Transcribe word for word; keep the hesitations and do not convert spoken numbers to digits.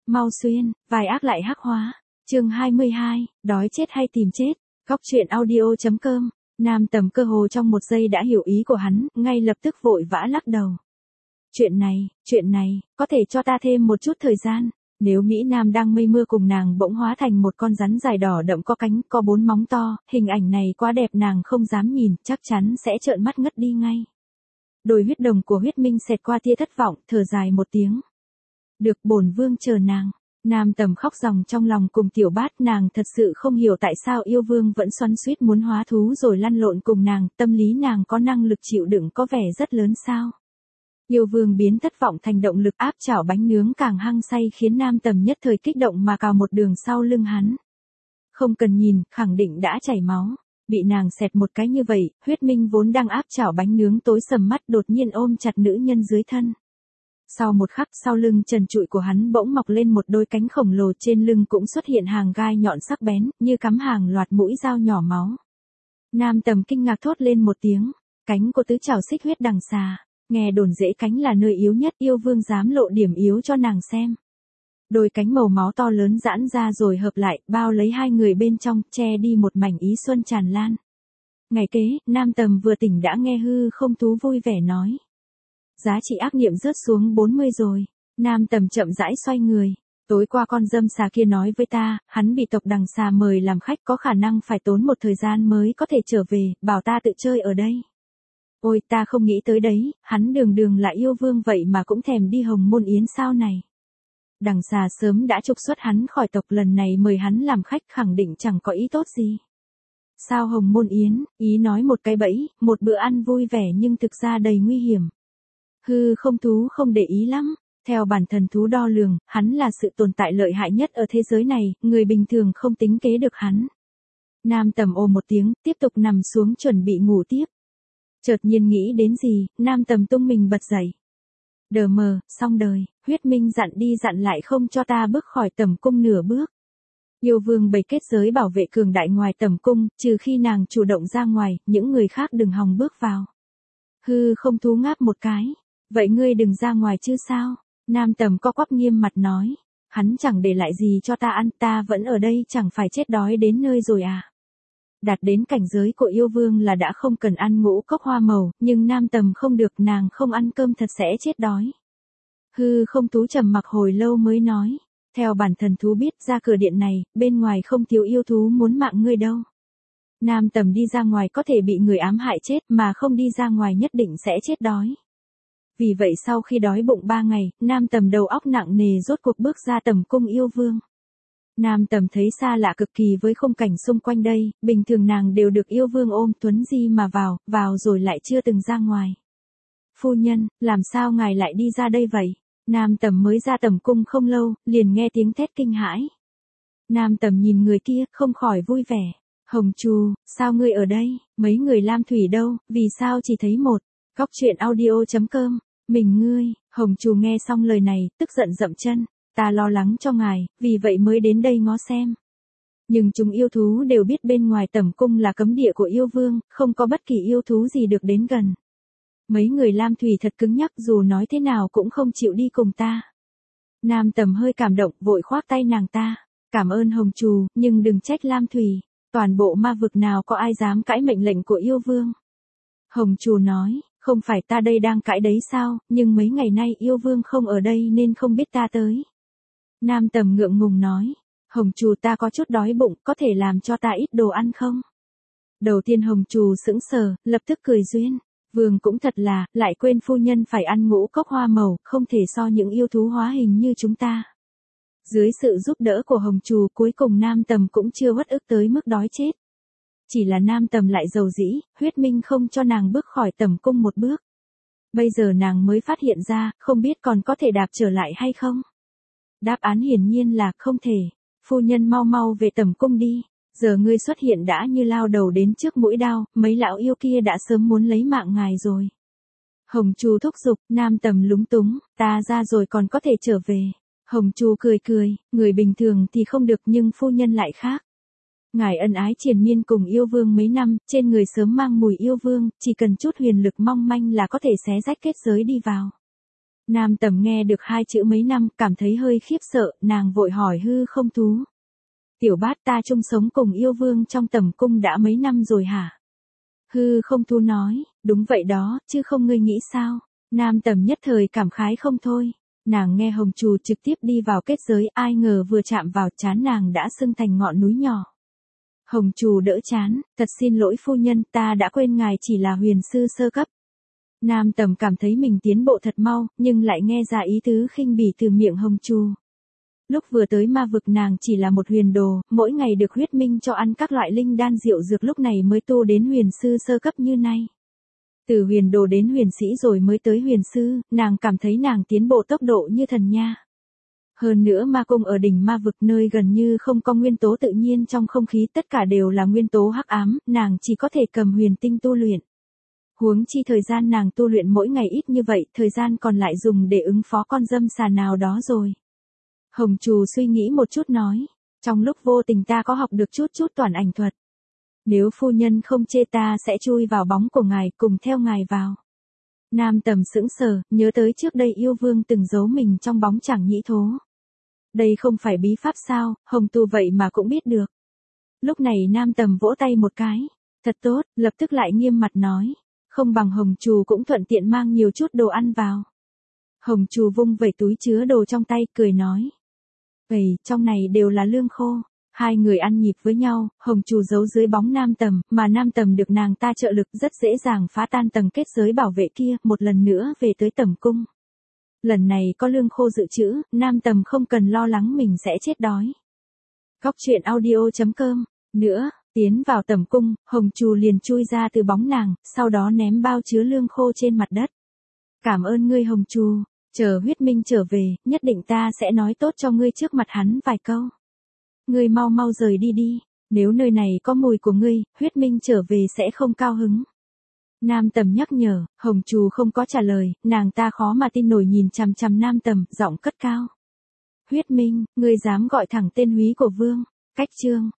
Mau xuyên, vài ác lại hắc hóa. Chương hai mươi hai, đói chết hay tìm chết. Góc truyện audio chấm com. Nam Tầm cơ hồ trong một giây đã hiểu ý của hắn, ngay lập tức vội vã lắc đầu. Chuyện này, chuyện này, có thể cho ta thêm một chút thời gian. Nếu Mỹ Nam đang mây mưa cùng nàng bỗng hóa thành một con rắn dài đỏ đậm có cánh, có bốn móng to, hình ảnh này quá đẹp nàng không dám nhìn, chắc chắn sẽ trợn mắt ngất đi ngay. Đôi huyết đồng của huyết minh xẹt qua tia thất vọng, thở dài một tiếng. Được, bổn vương chờ nàng. Nam Tầm khóc ròng trong lòng cùng Tiểu Bát, nàng thật sự không hiểu tại sao yêu vương vẫn xoắn xuýt muốn hóa thú rồi lăn lộn cùng nàng, tâm lý nàng có năng lực chịu đựng có vẻ rất lớn sao. Yêu vương biến thất vọng thành động lực, áp chảo bánh nướng càng hăng say khiến Nam Tầm nhất thời kích động mà cào một đường sau lưng hắn. Không cần nhìn, khẳng định đã chảy máu. Bị nàng xẹt một cái như vậy, huyết minh vốn đang áp chảo bánh nướng tối sầm mắt đột nhiên ôm chặt nữ nhân dưới thân. Sau một khắc, sau lưng trần trụi của hắn bỗng mọc lên một đôi cánh khổng lồ, trên lưng cũng xuất hiện hàng gai nhọn sắc bén, như cắm hàng loạt mũi dao nhỏ máu. Nam Tầm kinh ngạc thốt lên một tiếng, cánh của tứ trảo xích huyết đằng xà, nghe đồn rễ cánh là nơi yếu nhất, yêu vương dám lộ điểm yếu cho nàng xem. Đôi cánh màu máu to lớn giãn ra rồi hợp lại, bao lấy hai người bên trong, che đi một mảnh ý xuân tràn lan. Ngày kế, Nam Tầm vừa tỉnh đã nghe hư không thú vui vẻ nói. Giá trị ác niệm rớt xuống bốn mươi rồi. Nam Tầm chậm rãi xoay người. Tối qua con dâm xà kia nói với ta, hắn bị tộc đằng xà mời làm khách, có khả năng phải tốn một thời gian mới có thể trở về, bảo ta tự chơi ở đây. Ôi, ta không nghĩ tới đấy, hắn đường đường là yêu vương vậy mà cũng thèm đi Hồng Môn Yến sao này. Đằng xà sớm đã trục xuất hắn khỏi tộc, lần này mời hắn làm khách khẳng định chẳng có ý tốt gì. Sao Hồng Môn Yến, ý nói một cái bẫy, một bữa ăn vui vẻ nhưng thực ra đầy nguy hiểm. Hư không thú không để ý lắm, theo bản thần thú đo lường, hắn là sự tồn tại lợi hại nhất ở thế giới này, người bình thường không tính kế được hắn. Nam Tầm ồ một tiếng, tiếp tục nằm xuống chuẩn bị ngủ tiếp. Chợt nhiên nghĩ đến gì, Nam Tầm tung mình bật dậy. Đờ mờ, xong đời, huyết minh dặn đi dặn lại không cho ta bước khỏi tầm cung nửa bước. Yêu vương bày kết giới bảo vệ cường đại ngoài tầm cung, trừ khi nàng chủ động ra ngoài, những người khác đừng hòng bước vào. Hư không thú ngáp một cái. Vậy ngươi đừng ra ngoài chứ sao? Nam Tầm co quắp nghiêm mặt nói. Hắn chẳng để lại gì cho ta ăn, ta vẫn ở đây chẳng phải chết đói đến nơi rồi à? Đạt đến cảnh giới của yêu vương là đã không cần ăn ngũ cốc hoa màu, nhưng Nam Tầm không được, nàng không ăn cơm thật sẽ chết đói. Hư không thú trầm mặc hồi lâu mới nói. Theo bản thần thú biết, ra cửa điện này, bên ngoài không thiếu yêu thú muốn mạng ngươi đâu. Nam Tầm đi ra ngoài có thể bị người ám hại chết, mà không đi ra ngoài nhất định sẽ chết đói. Vì vậy sau khi đói bụng ba ngày, Nam Tầm đầu óc nặng nề rốt cuộc bước ra tầm cung yêu vương. Nam Tầm thấy xa lạ cực kỳ với khung cảnh xung quanh đây, bình thường nàng đều được yêu vương ôm tuấn di mà vào, vào rồi lại chưa từng ra ngoài. Phu nhân, làm sao ngài lại đi ra đây vậy? Nam Tầm mới ra tầm cung không lâu, liền nghe tiếng thét kinh hãi. Nam Tầm nhìn người kia, không khỏi vui vẻ. Hồng Trù, sao ngươi ở đây? Mấy người Lam Thủy đâu, vì sao chỉ thấy một? Góc truyện audio chấm com. Mình ngươi, Hồng Trù nghe xong lời này, tức giận dậm chân, ta lo lắng cho ngài, vì vậy mới đến đây ngó xem. Nhưng chúng yêu thú đều biết bên ngoài tầm cung là cấm địa của yêu vương, không có bất kỳ yêu thú gì được đến gần. Mấy người Lam Thủy thật cứng nhắc, dù nói thế nào cũng không chịu đi cùng ta. Nam Tầm hơi cảm động, vội khoác tay nàng ta, cảm ơn Hồng Trù, nhưng đừng trách Lam Thủy, toàn bộ ma vực nào có ai dám cãi mệnh lệnh của yêu vương. Hồng Trù nói. Không phải ta đây đang cãi đấy sao, nhưng mấy ngày nay yêu vương không ở đây nên không biết ta tới. Nam Tầm ngượng ngùng nói, Hồng Trù ta có chút đói bụng, có thể làm cho ta ít đồ ăn không? Đầu tiên Hồng Trù sững sờ, lập tức cười duyên, vương cũng thật là, lại quên phu nhân phải ăn ngũ cốc hoa màu, không thể so những yêu thú hóa hình như chúng ta. Dưới sự giúp đỡ của Hồng Trù cuối cùng Nam Tầm cũng chưa uất ức tới mức đói chết. Chỉ là Nam Tầm lại giàu dĩ, huyết minh không cho nàng bước khỏi tầm cung một bước. Bây giờ nàng mới phát hiện ra, không biết còn có thể đạp trở lại hay không. Đáp án hiển nhiên là không thể. Phu nhân mau mau về tầm cung đi. Giờ ngươi xuất hiện đã như lao đầu đến trước mũi đao, mấy lão yêu kia đã sớm muốn lấy mạng ngài rồi. Hồng Trù thúc giục, Nam Tầm lúng túng, ta ra rồi còn có thể trở về. Hồng Trù cười cười, người bình thường thì không được nhưng phu nhân lại khác. Ngài ân ái triền miên cùng yêu vương mấy năm, trên người sớm mang mùi yêu vương, chỉ cần chút huyền lực mong manh là có thể xé rách kết giới đi vào. Nam Tầm nghe được hai chữ mấy năm, cảm thấy hơi khiếp sợ, nàng vội hỏi hư không thú. Tiểu bát ta chung sống cùng yêu vương trong tầm cung đã mấy năm rồi hả? Hư không thú nói, đúng vậy đó, chứ không ngươi nghĩ sao? Nam Tầm nhất thời cảm khái không thôi. Nàng nghe Hồng Trù trực tiếp đi vào kết giới, ai ngờ vừa chạm vào trán nàng đã sưng thành ngọn núi nhỏ. Hồng Trù đỡ trán, thật xin lỗi phu nhân, ta đã quên ngài chỉ là huyền sư sơ cấp. Nam Tầm cảm thấy mình tiến bộ thật mau, nhưng lại nghe ra ý tứ khinh bỉ từ miệng Hồng Trù. Lúc vừa tới ma vực nàng chỉ là một huyền đồ, mỗi ngày được huyết minh cho ăn các loại linh đan diệu dược, lúc này mới tu đến huyền sư sơ cấp như nay. Từ huyền đồ đến huyền sĩ rồi mới tới huyền sư, nàng cảm thấy nàng tiến bộ tốc độ như thần nha. Hơn nữa ma cung ở đỉnh ma vực nơi gần như không có nguyên tố tự nhiên trong không khí, tất cả đều là nguyên tố hắc ám, nàng chỉ có thể cầm huyền tinh tu luyện. Huống chi thời gian nàng tu luyện mỗi ngày ít như vậy, thời gian còn lại dùng để ứng phó con dâm xà nào đó rồi. Hồng Trù suy nghĩ một chút nói, trong lúc vô tình ta có học được chút chút toàn ảnh thuật. Nếu phu nhân không chê ta sẽ chui vào bóng của ngài, cùng theo ngài vào. Nam Tầm sững sờ, nhớ tới trước đây yêu vương từng giấu mình trong bóng chẳng nhĩ thố. Đây không phải bí pháp sao, Hồng Tu vậy mà cũng biết được. Lúc này Nam Tầm vỗ tay một cái, thật tốt, lập tức lại nghiêm mặt nói, không bằng Hồng Trù cũng thuận tiện mang nhiều chút đồ ăn vào. Hồng Trù vung vẩy túi chứa đồ trong tay, cười nói. Vậy, trong này đều là lương khô. Hai người ăn nhịp với nhau, Hồng Trù giấu dưới bóng Nam Tầm, mà Nam Tầm được nàng ta trợ lực rất dễ dàng phá tan tầng kết giới bảo vệ kia, một lần nữa về tới tầm cung. Lần này có lương khô dự trữ, Nam Tầm không cần lo lắng mình sẽ chết đói. Góc truyện audio chấm com. Nữa, tiến vào tầm cung, Hồng Trù liền chui ra từ bóng nàng, sau đó ném bao chứa lương khô trên mặt đất. Cảm ơn ngươi Hồng Trù, chờ huyết minh trở về, nhất định ta sẽ nói tốt cho ngươi trước mặt hắn vài câu. Ngươi mau mau rời đi đi, nếu nơi này có mùi của ngươi, huyết minh trở về sẽ không cao hứng. Nam Tầm nhắc nhở, Hồng Trù không có trả lời, nàng ta khó mà tin nổi nhìn chằm chằm Nam Tầm, giọng cất cao. Huyết minh, ngươi dám gọi thẳng tên húy của vương, cách chương.